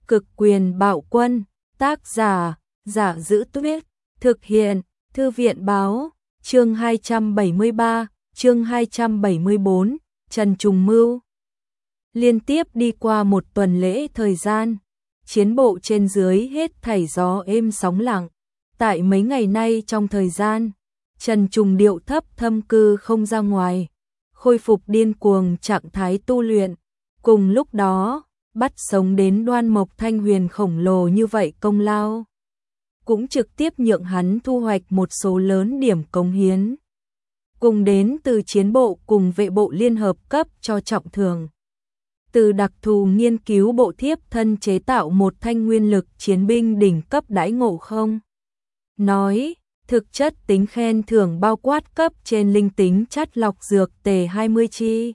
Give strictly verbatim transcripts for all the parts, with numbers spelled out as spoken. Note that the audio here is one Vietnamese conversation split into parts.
Cực quyền bạo quân, tác giả, Giả Giữ Tuyết, thực hiện, Thư viện báo, chương hai trăm bảy mươi ba, chương hai trăm bảy mươi bốn, Trần Trùng Mưu. Liên tiếp đi qua một tuần lễ thời gian, chiến bộ trên dưới hết thảy gió êm sóng lặng. Tại mấy ngày nay trong thời gian, Trần Trùng điệu thấp thâm cư không ra ngoài, khôi phục điên cuồng trạng thái tu luyện. Cùng lúc đó, bắt sống đến Đoan Mộc Thanh Huyền khổng lồ như vậy công lao, cũng trực tiếp nhượng hắn thu hoạch một số lớn điểm cống hiến. Cùng đến từ chiến bộ cùng vệ bộ liên hợp cấp cho trọng thưởng. Từ đặc thù nghiên cứu bộ thiếp thân chế tạo một thanh nguyên lực chiến binh đỉnh cấp đãi ngộ không? Nói, thực chất tính khen thưởng bao quát cấp trên linh tính chắt lọc dược tề hai mươi chi.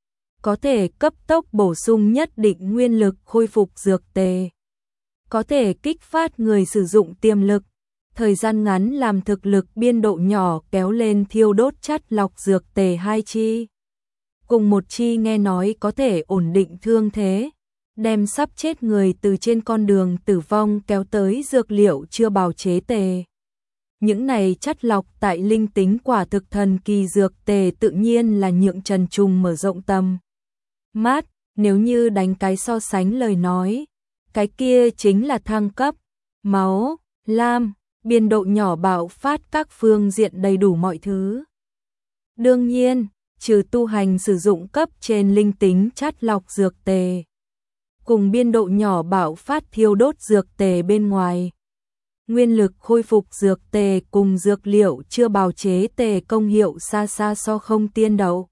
Có thể cấp tốc bổ sung nhất định nguyên lực khôi phục dược tề. Có thể kích phát người sử dụng tiềm lực, thời gian ngắn làm thực lực biên độ nhỏ kéo lên thiêu đốt chắt lọc dược tề hai chi. Cùng một chi nghe nói có thể ổn định thương thế, đem sắp chết người từ trên con đường tử vong kéo tới dược liệu chưa bào chế tề. Những này chắt lọc tại linh tính quả thực thần kỳ dược tề tự nhiên là nhượng Trần Trùng mở rộng tầm mắt. Nếu như đánh cái so sánh lời nói, cái kia chính là thăng cấp, máu, lam, biên độ nhỏ bạo phát các phương diện đầy đủ mọi thứ. Đương nhiên, trừ tu hành sử dụng cấp trên linh tính chắt lọc dược tề, cùng biên độ nhỏ bạo phát thiêu đốt dược tề bên ngoài, nguyên lực khôi phục dược tề cùng dược liệu chưa bào chế tề công hiệu xa xa so không tiên đậu.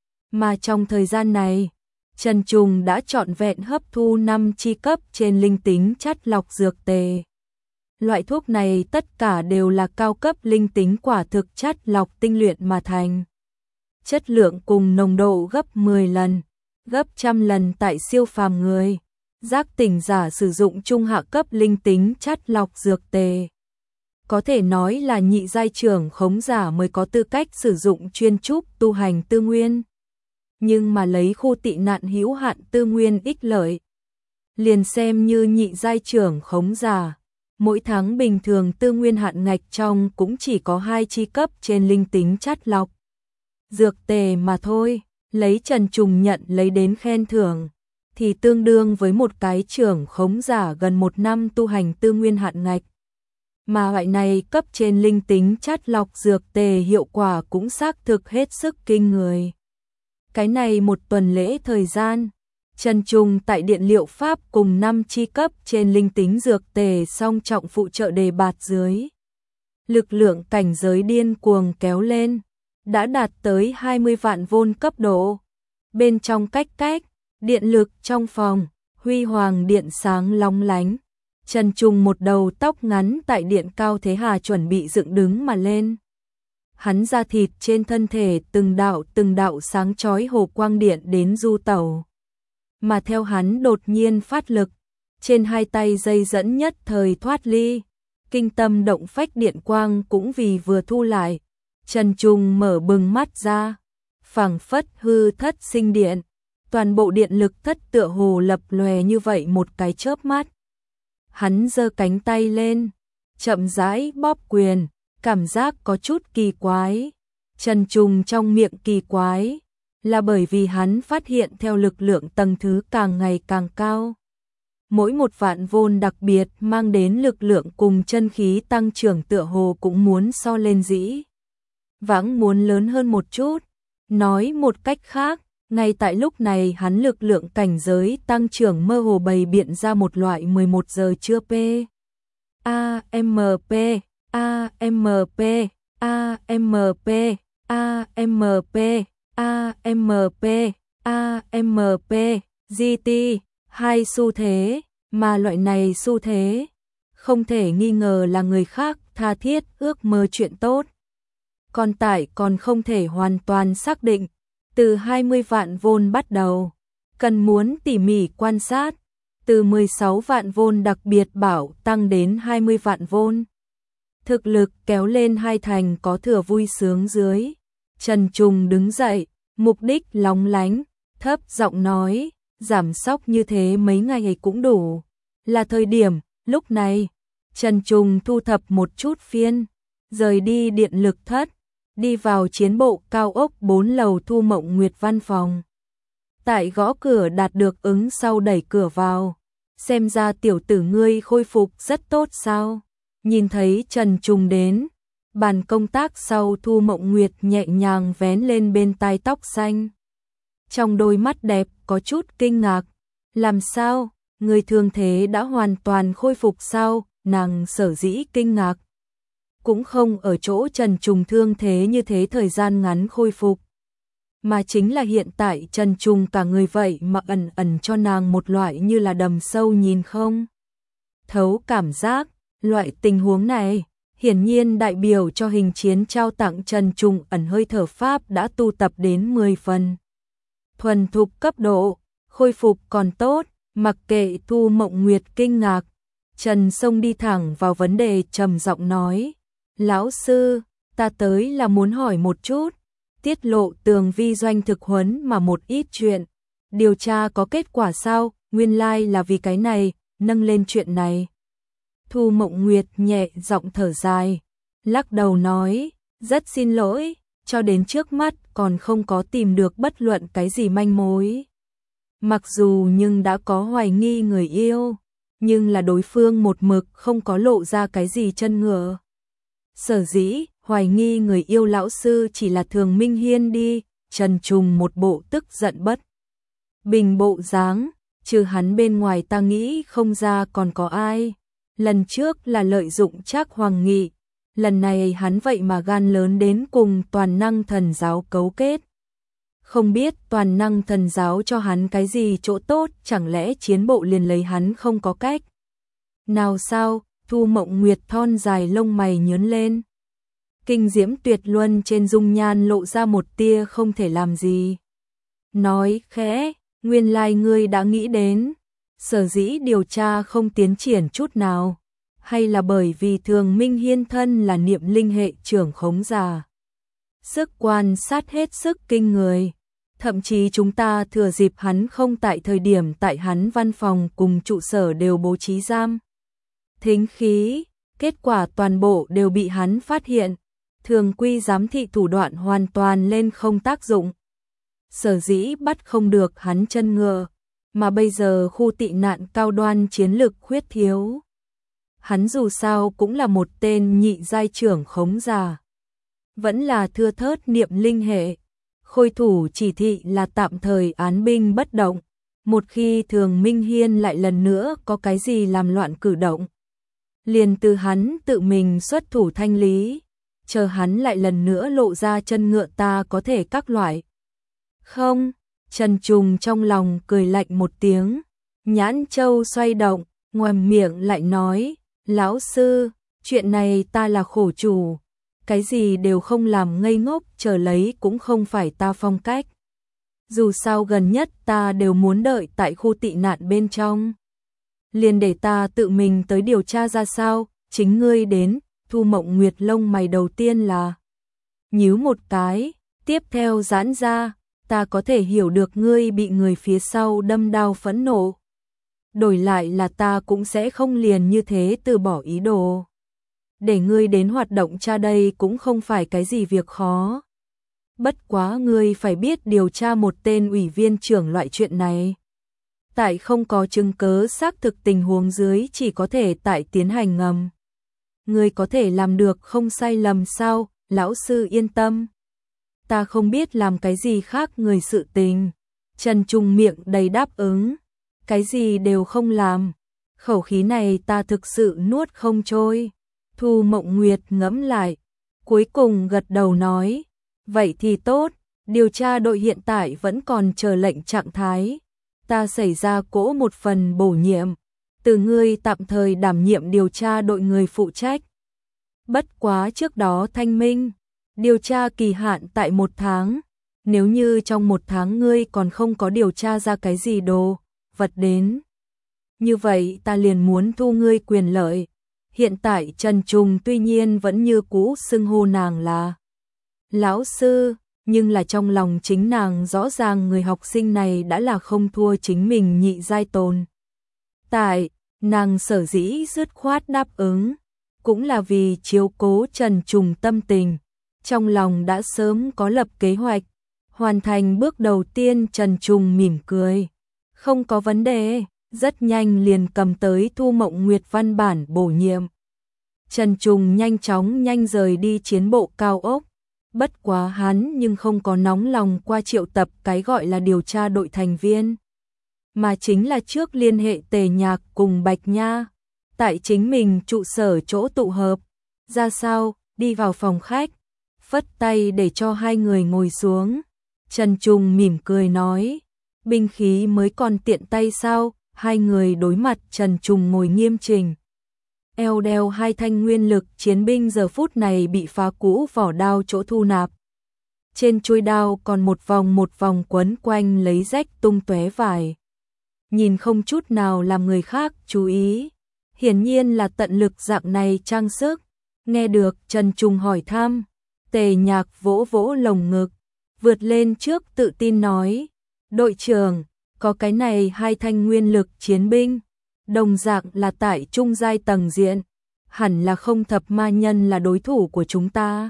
Mà trong thời gian này, Trần Trùng đã trọn vẹn hấp thu năm chi cấp trên linh tính chắt lọc dược tề. Loại thuốc này tất cả đều là cao cấp linh tính quả thực chắt lọc tinh luyện mà thành. Chất lượng cùng nồng độ gấp mười lần, gấp trăm lần tại siêu phàm người. Giác tỉnh giả sử dụng trung hạ cấp linh tính chắt lọc dược tề. Có thể nói là nhị giai trưởng khống giả mới có tư cách sử dụng chuyên trúc tu hành tư nguyên. Nhưng mà lấy khu tị nạn hữu hạn tư nguyên ích lợi, liền xem như nhị giai trưởng khống giả, mỗi tháng bình thường tư nguyên hạn ngạch trong cũng chỉ có hai chi cấp trên linh tính chắt lọc dược tề mà thôi. Lấy Trần Trùng nhận lấy đến khen thưởng thì tương đương với một cái trưởng khống giả gần một năm tu hành tư nguyên hạn ngạch. Mà loại này cấp trên linh tính chắt lọc dược tề hiệu quả cũng xác thực hết sức kinh người. Cái này một tuần lễ thời gian, Trần Trùng tại điện liệu pháp cùng năm chi cấp trên linh tính dược tề song trọng phụ trợ đề bạt dưới. Lực lượng cảnh giới điên cuồng kéo lên, đã đạt tới hai mươi vạn vôn cấp độ. Bên trong cách cách, điện lực trong phòng, huy hoàng điện sáng long lánh. Trần Trùng một đầu tóc ngắn tại điện cao thế hà chuẩn bị dựng đứng mà lên. Hắn da thịt trên thân thể từng đạo từng đạo sáng chói hồ quang điện đến du tẩu. Mà theo hắn đột nhiên phát lực, trên hai tay dây dẫn nhất thời thoát ly, kinh tâm động phách điện quang cũng vì vừa thu lại. Trần Trùng mở bừng mắt ra, phảng phất hư thất sinh điện, toàn bộ điện lực thất tựa hồ lập lòe như vậy một cái chớp mắt. Hắn giơ cánh tay lên, chậm rãi bóp quyền, cảm giác có chút kỳ quái. Trần Trùng trong miệng kỳ quái, là bởi vì hắn phát hiện theo lực lượng tầng thứ càng ngày càng cao. Mỗi một vạn vôn đặc biệt mang đến lực lượng cùng chân khí tăng trưởng tựa hồ cũng muốn so lên dĩ vãng muốn lớn hơn một chút. Nói một cách khác, ngay tại lúc này hắn lực lượng cảnh giới tăng trưởng mơ hồ bày biện ra một loại mười một giờ trưa P. A M P, A M P, A M P, A M P, A M P, A M P, G T, hai xu thế, mà loại này xu thế không thể nghi ngờ là người khác tha thiết ước mơ chuyện tốt. Còn tại còn không thể hoàn toàn xác định, từ hai mươi vạn vôn bắt đầu, cần muốn tỉ mỉ quan sát, từ mười sáu vạn vôn đặc biệt bảo tăng đến hai mươi vạn vôn. Thực lực kéo lên hai thành có thừa vui sướng dưới. Trần Trùng đứng dậy, mục đích lóng lánh, thấp giọng nói, giảm sóc như thế mấy ngày cũng đủ. là thời điểm. Lúc này, Trần Trùng thu thập một chút phiên, rời đi điện lực thất, đi vào chiến bộ cao ốc bốn lầu Thu Mộng Nguyệt văn phòng. Tại gõ cửa đạt được ứng sau đẩy cửa vào. Xem ra tiểu tử ngươi khôi phục rất tốt sao? Nhìn thấy Trần Trùng đến, bàn công tác sau Thu Mộng Nguyệt nhẹ nhàng vén lên bên tai tóc xanh. Trong đôi mắt đẹp có chút kinh ngạc. Làm sao? Người thương thế đã hoàn toàn khôi phục sao? Nàng sở dĩ kinh ngạc. Cũng không ở chỗ Trần Trùng thương thế như thế thời gian ngắn khôi phục. Mà chính là hiện tại Trần Trùng cả người vậy mà ẩn ẩn cho nàng một loại như là đầm sâu nhìn không thấu cảm giác. Loại tình huống này hiển nhiên đại biểu cho hình chiến trao tặng Trần Trùng ẩn hơi thở pháp đã tu tập đến mười phần. Thuần thục cấp độ, khôi phục còn tốt, mặc kệ Thu Mộng Nguyệt kinh ngạc. Trần Sông đi thẳng vào vấn đề trầm giọng nói, lão sư, ta tới là muốn hỏi một chút, tiết lộ tường vi doanh thực huấn mà một ít chuyện, điều tra có kết quả sao, nguyên lai like là vì cái này, nâng lên chuyện này. Thu Mộng Nguyệt nhẹ giọng thở dài, lắc đầu nói, rất xin lỗi, cho đến trước mắt còn không có tìm được bất luận cái gì manh mối. Mặc dù nhưng đã có hoài nghi người yêu, nhưng là đối phương một mực không có lộ ra cái gì chân ngựa. Sở dĩ, hoài nghi người yêu lão sư chỉ là Thường Minh Hiên đi. Trần Trùng một bộ tức giận bất bình bộ dáng, trừ hắn bên ngoài ta nghĩ không ra còn có ai. Lần trước là lợi dụng Trác Hoàng Nghị, lần này hắn vậy mà gan lớn đến cùng Toàn Năng Thần Giáo cấu kết. Không biết Toàn Năng Thần Giáo cho hắn cái gì chỗ tốt, chẳng lẽ chiến bộ liền lấy hắn không có cách nào sao? Thu Mộng Nguyệt thon dài lông mày nhướng lên, kinh diễm tuyệt luân trên dung nhan lộ ra một tia không thể làm gì. Nói khẽ, nguyên lai ngươi đã nghĩ đến, sở dĩ điều tra không tiến triển chút nào, hay là bởi vì Thường Minh Hiên thân là niệm linh hệ trưởng khống giả. Sức quan sát hết sức kinh người, thậm chí chúng ta thừa dịp hắn không tại thời điểm tại hắn văn phòng cùng trụ sở đều bố trí giam thính khí, kết quả toàn bộ đều bị hắn phát hiện. Thường quy giám thị thủ đoạn hoàn toàn lên không tác dụng. Sở dĩ bắt không được hắn chân ngựa, mà bây giờ khu tị nạn cao đoan chiến lực khuyết thiếu. Hắn dù sao cũng là một tên nhị giai trưởng khống giả, vẫn là thưa thớt niệm linh hệ. Khôi thủ chỉ thị là tạm thời án binh bất động, một khi Thường Minh Hiên lại lần nữa có cái gì làm loạn cử động, liền từ hắn tự mình xuất thủ thanh lý. Chờ hắn lại lần nữa lộ ra chân ngựa ta có thể các loại. Không, Trần Trùng trong lòng cười lạnh một tiếng, nhãn châu xoay động, ngoàm miệng lại nói, lão sư, chuyện này ta là khổ chủ, cái gì đều không làm ngây ngốc chờ lấy cũng không phải ta phong cách. Dù sao gần nhất ta đều muốn đợi tại khu tị nạn bên trong. Liền để ta tự mình tới điều tra ra sao, chính ngươi đến. Thu Mộng Nguyệt lông mày đầu tiên là nhíu một cái, tiếp theo giãn ra, ta có thể hiểu được ngươi bị người phía sau đâm đau phẫn nộ. Đổi lại là ta cũng sẽ không liền như thế từ bỏ ý đồ. Để ngươi đến hoạt động tra đây cũng không phải cái gì việc khó. Bất quá ngươi phải biết điều tra một tên ủy viên trưởng loại chuyện này. Tại không có chứng cứ xác thực tình huống dưới chỉ có thể tại tiến hành ngầm. Ngươi có thể làm được không sai lầm sao? Lão sư yên tâm. Ta không biết làm cái gì khác người sự tình. Trần Trùng miệng đầy đáp ứng. Cái gì đều không làm. Khẩu khí này ta thực sự nuốt không trôi. Thu Mộng Nguyệt ngẫm lại, cuối cùng gật đầu nói, vậy thì tốt, điều tra đội hiện tại vẫn còn chờ lệnh trạng thái. Ta xảy ra cỗ một phần bổ nhiệm, từ ngươi tạm thời đảm nhiệm điều tra đội người phụ trách. Bất quá trước đó thanh minh, điều tra kỳ hạn tại một tháng, nếu như trong một tháng ngươi còn không có điều tra ra cái gì đồ vật đến, như vậy ta liền muốn thu ngươi quyền lợi. Hiện tại Trần Trùng tuy nhiên vẫn như cũ xưng hô nàng là lão sư, nhưng là trong lòng chính nàng rõ ràng người học sinh này đã là không thua chính mình nhị giai tồn tại. Nàng sở dĩ dứt khoát đáp ứng, cũng là vì chiếu cố Trần Trùng tâm tình, trong lòng đã sớm có lập kế hoạch, hoàn thành bước đầu tiên. Trần Trùng mỉm cười, không có vấn đề, rất nhanh liền cầm tới Thu Mộng Nguyệt văn bản bổ nhiệm. Trần Trùng nhanh chóng nhanh rời đi chiến bộ cao ốc, bất quá hắn nhưng không có nóng lòng qua triệu tập cái gọi là điều tra đội thành viên, mà chính là trước liên hệ Tề Nhạc cùng Bạch Nha, tại chính mình trụ sở chỗ tụ hợp. Ra sao, đi vào phòng khách, phất tay để cho hai người ngồi xuống. Trần Trùng mỉm cười nói, binh khí mới còn tiện tay sao? Hai người đối mặt. Trần Trùng ngồi nghiêm chỉnh, eo đeo hai thanh nguyên lực chiến binh giờ phút này bị phá cũ vỏ đao chỗ thu nạp. Trên chuôi đao còn một vòng một vòng quấn quanh lấy rách tung tóe vải, nhìn không chút nào làm người khác chú ý, hiển nhiên là tận lực dạng này trang sức. Nghe được Trần Trùng hỏi thăm, Tề Nhạc vỗ vỗ lồng ngực, vượt lên trước tự tin nói, đội trưởng, có cái này hai thanh nguyên lực chiến binh, đồng dạng là tại trung giai tầng diện, hẳn là không thập ma nhân là đối thủ của chúng ta.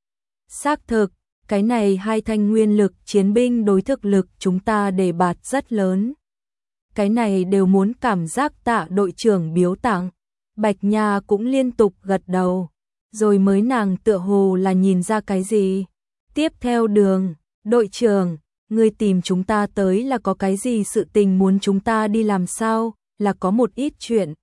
Xác thực, cái này hai thanh nguyên lực chiến binh đối thực lực chúng ta đề bạt rất lớn. Cái này đều muốn cảm giác tạ đội trưởng biếu tặng. Bạch Nha cũng liên tục gật đầu, rồi mới nàng tựa hồ là nhìn ra cái gì. Tiếp theo đường, đội trưởng, ngươi tìm chúng ta tới là có cái gì sự tình muốn chúng ta đi làm sao? Là có một ít chuyện.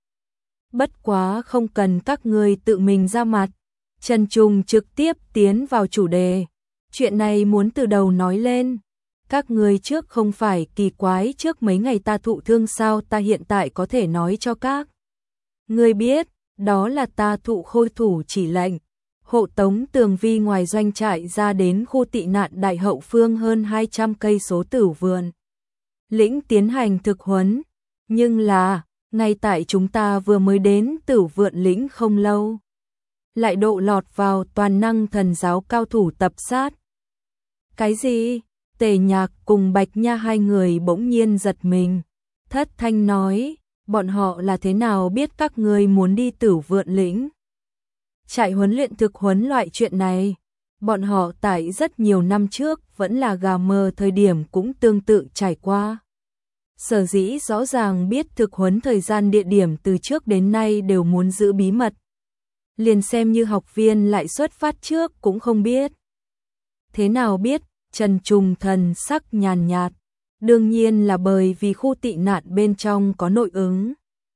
Bất quá không cần các ngươi tự mình ra mặt. Trần Trùng trực tiếp tiến vào chủ đề. Chuyện này muốn từ đầu nói lên. Các ngươi trước không phải kỳ quái trước mấy ngày ta thụ thương sao? Ta hiện tại có thể nói cho các ngươi biết, đó là ta thụ khôi thủ chỉ lệnh, hộ tống Tường Vi ngoài doanh trại ra đến khu tị nạn Đại Hậu Phương hơn hai trăm cây số Tử Vườn lĩnh tiến hành thực huấn. Nhưng là, ngay tại chúng ta vừa mới đến Tử Vượn lĩnh không lâu, lại độ lọt vào toàn năng thần giáo cao thủ tập sát. Cái gì? Tề Nhạc cùng Bạch Nha hai người bỗng nhiên giật mình, thất thanh nói, bọn họ là thế nào biết các ngươi muốn đi Tử Vượn lĩnh? Trại huấn luyện thực huấn loại chuyện này, bọn họ tại rất nhiều năm trước vẫn là gà mờ thời điểm cũng tương tự trải qua. Sở dĩ rõ ràng biết thực huấn thời gian địa điểm từ trước đến nay đều muốn giữ bí mật. Liền xem như học viên lại xuất phát trước cũng không biết. Thế nào biết? Trần Trùng thần sắc nhàn nhạt. Đương nhiên là bởi vì khu tị nạn bên trong có nội ứng.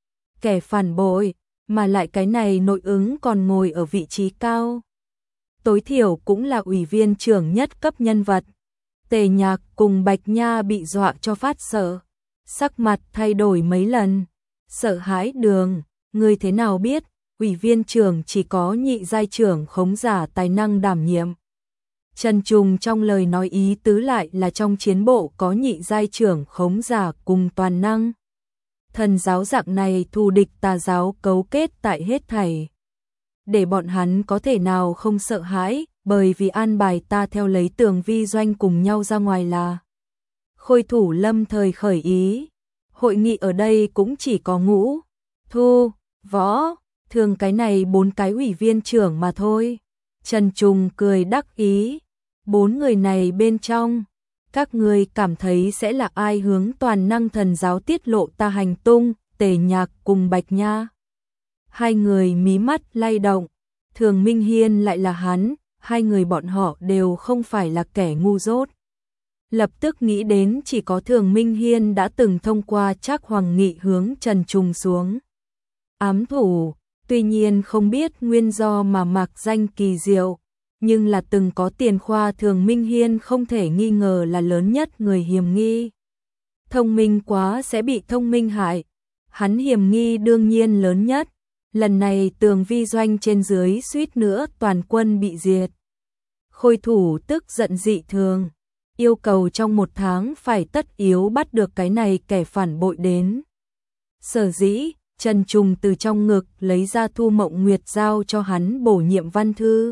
Kẻ phản bội, mà lại cái này nội ứng còn ngồi ở vị trí cao. Tối thiểu cũng là ủy viên trưởng nhất cấp nhân vật. Tề Nhạc cùng Bạch Nha bị dọa cho phát sợ. Sắc mặt thay đổi mấy lần. Sợ hãi đường, ngươi thế nào biết, ủy viên trưởng chỉ có nhị giai trưởng khống giả tài năng đảm nhiệm. Trần Trùng trong lời nói ý tứ lại là trong chiến bộ có nhị giai trưởng khống giả cùng toàn năng. Thần giáo dạng này thù địch tà giáo cấu kết tại hết thảy. Để bọn hắn có thể nào không sợ hãi, bởi vì an bài ta theo lấy Tường Vi doanh cùng nhau ra ngoài là Khôi thủ lâm thời khởi ý. Hội nghị ở đây cũng chỉ có Ngũ, Thu, Võ, thường cái này bốn cái ủy viên trưởng mà thôi. Trần Trùng cười đắc ý. Bốn người này bên trong, các ngươi cảm thấy sẽ là ai hướng toàn năng thần giáo tiết lộ ta hành tung? Tề Nhạc cùng Bạch Nha. Hai người mí mắt lay động. Thường Minh Hiên lại là hắn, hai người bọn họ đều không phải là kẻ ngu dốt. Lập tức nghĩ đến chỉ có Thường Minh Hiên đã từng thông qua Trác Hoàng Nghị hướng Trần Trùng xuống ám thủ, tuy nhiên không biết nguyên do mà mạc danh kỳ diệu, nhưng là từng có tiền khoa Thường Minh Hiên không thể nghi ngờ là lớn nhất người hiểm nghi. Thông minh quá sẽ bị thông minh hại, hắn hiểm nghi đương nhiên lớn nhất. Lần này Tường Vi doanh trên dưới suýt nữa toàn quân bị diệt. Khôi thủ tức giận dị thường, yêu cầu trong một tháng phải tất yếu bắt được cái này kẻ phản bội đến. Sở dĩ, Trần Trùng từ trong ngực lấy ra Thu Mộng Nguyệt giao cho hắn bổ nhiệm văn thư.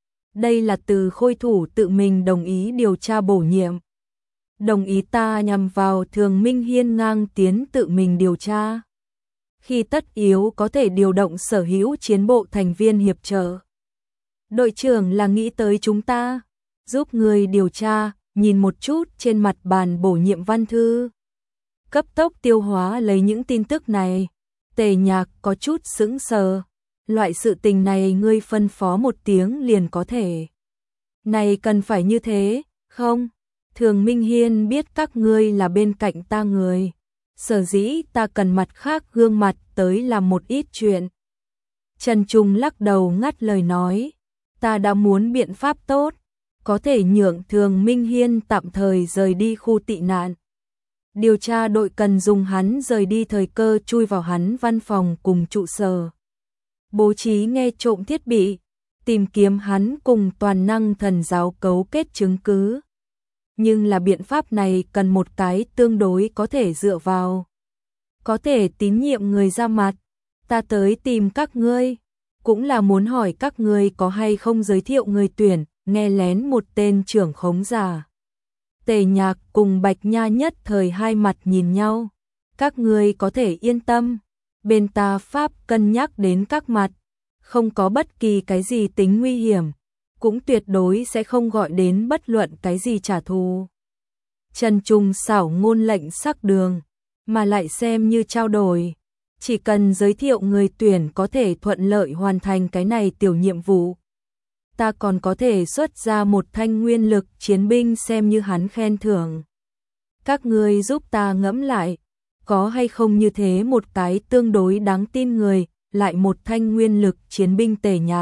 Đây là từ khôi thủ tự mình đồng ý điều tra bổ nhiệm. Đồng ý ta nhằm vào Thường Minh Hiên ngang tiến tự mình điều tra. khi tất yếu có thể điều động sở hữu chiến bộ thành viên hiệp trợ. Đội trưởng là nghĩ tới chúng ta, giúp người điều tra, nhìn một chút trên mặt bàn bổ nhiệm văn thư. Cấp tốc tiêu hóa lấy những tin tức này, Tề Nhạc có chút sững sờ. Loại sự tình này ngươi phân phó một tiếng liền có thể. Này cần phải như thế, không? Thường Minh Hiên biết các ngươi là bên cạnh ta người. Sở dĩ ta cần mặt khác gương mặt tới làm một ít chuyện. Trần Trung lắc đầu ngắt lời nói. Ta đã muốn biện pháp tốt, có thể nhượng Thường Minh Hiên tạm thời rời đi khu tị nạn. Điều tra đội cần dùng hắn rời đi thời cơ chui vào hắn văn phòng cùng trụ sở. Bố trí nghe trộm thiết bị, tìm kiếm hắn cùng toàn năng thần giáo cấu kết chứng cứ. Nhưng là biện pháp này cần một cái tương đối có thể dựa vào. Có thể tín nhiệm người ra mặt, ta tới tìm các ngươi, cũng là muốn hỏi các ngươi có hay không giới thiệu người tuyển, nghe lén một tên trưởng khống giả. Tề Nhạc cùng Bạch Nha nhất thời hai mặt nhìn nhau. Các ngươi có thể yên tâm, bên ta Pháp cân nhắc đến các mặt, không có bất kỳ cái gì tính nguy hiểm, cũng tuyệt đối sẽ không gọi đến bất luận cái gì trả thù. Trần Trung xảo ngôn lệnh sắc đường, mà lại xem như trao đổi. Chỉ cần giới thiệu người tuyển có thể thuận lợi hoàn thành cái này tiểu nhiệm vụ. Ta còn có thể xuất ra một thanh nguyên lực chiến binh xem như hắn khen thưởng. Các ngươi giúp ta ngẫm lại, có hay không như thế một cái tương đối đáng tin người, lại một thanh nguyên lực chiến binh. Tề Nhạc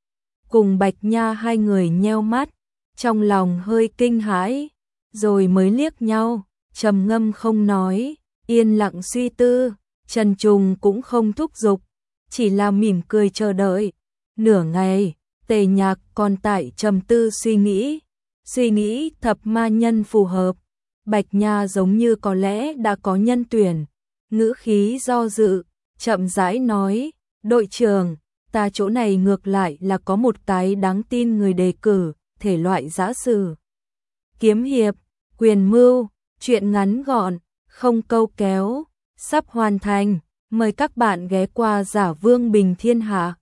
cùng Bạch Nha hai người nheo mắt, trong lòng hơi kinh hãi, rồi mới liếc nhau, trầm ngâm không nói, yên lặng suy tư. Trần Trung cũng không thúc giục, chỉ là mỉm cười chờ đợi. Nửa ngày, Tề Nhạc còn tại trầm tư suy nghĩ, suy nghĩ thập ma nhân phù hợp. Bạch Nha giống như có lẽ đã có nhân tuyển, ngữ khí do dự, chậm rãi nói, đội trưởng, ta chỗ này ngược lại là có một cái đáng tin người đề cử, thể loại giã sử. Kiếm hiệp, quyền mưu, chuyện ngắn gọn, không câu kéo, sắp hoàn thành, mời các bạn ghé qua Giả Vương Bình Thiên Hạ.